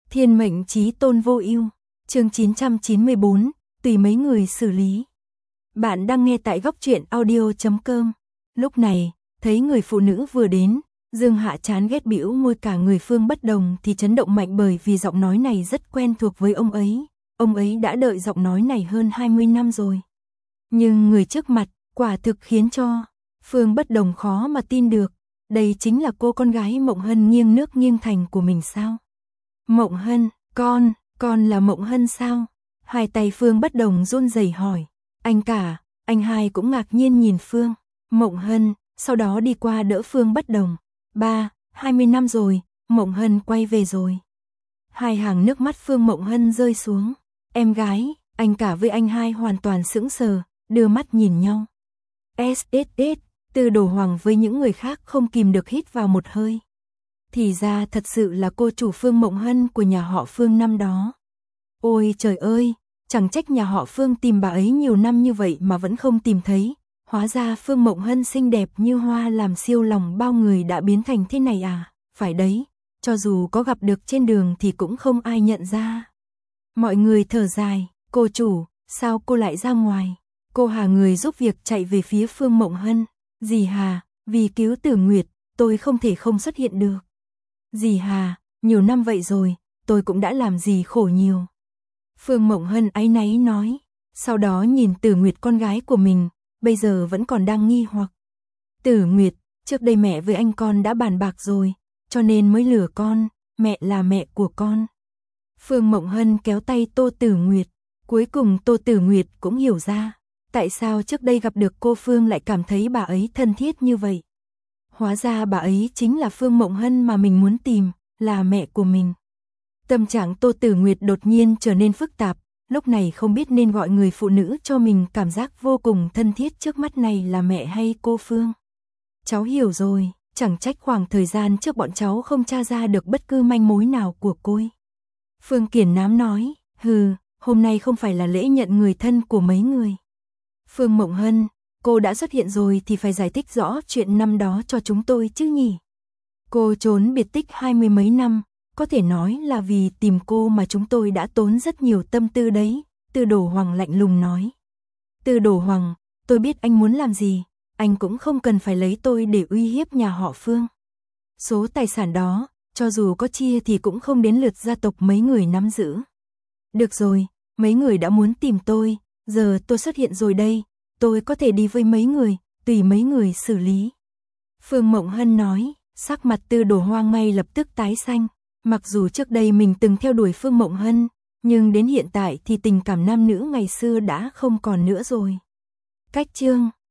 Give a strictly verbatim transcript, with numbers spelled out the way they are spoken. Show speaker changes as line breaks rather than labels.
Thiên mệnh chí tôn vô ưu, chương chín trăm chín mươi bốn, tùy mấy người xử lý. Bạn đang nghe tại góc truyện audio chấm com. Lúc này, thấy người phụ nữ vừa đến, Dương Hạ chán ghét bĩu môi, cả người Phương Bất Đồng thì chấn động mạnh bởi vì giọng nói này rất quen thuộc với ông ấy. Ông ấy đã đợi giọng nói này hơn hai mươi năm rồi. Nhưng người trước mặt, quả thực khiến cho Phương Bất Đồng khó mà tin được. Đây chính là cô con gái Mộng Hân nghiêng nước nghiêng thành của mình sao? Mộng Hân, con, con là Mộng Hân sao? Hai tay Phương Bất Đồng run rẩy hỏi. Anh cả, anh hai cũng ngạc nhiên nhìn Phương Mộng Hân, sau đó đi qua đỡ Phương Bất Đồng. Ba, hai mươi năm rồi, Mộng Hân quay về rồi. Hai hàng nước mắt Phương Mộng Hân rơi xuống. Em gái, anh cả với anh hai hoàn toàn sững sờ, đưa mắt nhìn nhau. ét ét ét, Từ Đồ Hoàng với những người khác không kìm được hít vào một hơi. Thì ra thật sự là cô chủ Phương Mộng Hân của nhà họ Phương năm đó. Ôi trời ơi, chẳng trách nhà họ Phương tìm bà ấy nhiều năm như vậy mà vẫn không tìm thấy. Hóa ra Phương Mộng Hân xinh đẹp như hoa làm siêu lòng bao người đã biến thành thế này à? Phải đấy, cho dù có gặp được trên đường thì cũng không ai nhận ra. Mọi người thở dài, cô chủ, sao cô lại ra ngoài? Cô Hà người giúp việc chạy về phía Phương Mộng Hân. Dì Hà, vì cứu Tử Nguyệt, tôi không thể không xuất hiện được. Dì Hà, nhiều năm vậy rồi, tôi cũng đã làm gì khổ nhiều. Phương Mộng Hân áy náy nói, sau đó nhìn Tử Nguyệt con gái của mình, bây giờ vẫn còn đang nghi hoặc. Tử Nguyệt, trước đây mẹ với anh con đã bàn bạc rồi, cho nên mới lừa con, mẹ là mẹ của con. Phương Mộng Hân kéo tay Tô Tử Nguyệt, cuối cùng Tô Tử Nguyệt cũng hiểu ra, tại sao trước đây gặp được cô Phương lại cảm thấy bà ấy thân thiết như vậy. Hóa ra bà ấy chính là Phương Mộng Hân mà mình muốn tìm, là mẹ của mình. Tâm trạng Tô Tử Nguyệt đột nhiên trở nên phức tạp, lúc này không biết nên gọi người phụ nữ cho mình cảm giác vô cùng thân thiết trước mắt này là mẹ hay cô Phương. Cháu hiểu rồi, chẳng trách khoảng thời gian trước bọn cháu không tra ra được bất cứ manh mối nào của cô. Phương Kiển Nám nói, hừ, hôm nay không phải là lễ nhận người thân của mấy người. Phương Mộng Hân, cô đã xuất hiện rồi thì phải giải thích rõ chuyện năm đó cho chúng tôi chứ nhỉ. Cô trốn biệt tích hai mươi mấy năm, có thể nói là vì tìm cô mà chúng tôi đã tốn rất nhiều tâm tư đấy, Từ Đồ Hoàng lạnh lùng nói. Từ Đồ Hoàng, tôi biết anh muốn làm gì, anh cũng không cần phải lấy tôi để uy hiếp nhà họ Phương. Số tài sản đó, cho dù có chia thì cũng không đến lượt gia tộc mấy người nắm giữ. Được rồi, mấy người đã muốn tìm tôi, giờ tôi xuất hiện rồi đây, tôi có thể đi với mấy người, tùy mấy người xử lý. Phương Mộng Hân nói, sắc mặt Từ Đồ Hoàng ngay lập tức tái xanh. Mặc dù trước đây mình từng theo đuổi Phương Mộng Hân, nhưng đến hiện tại thì tình cảm nam nữ ngày xưa đã không còn nữa rồi. Cách chương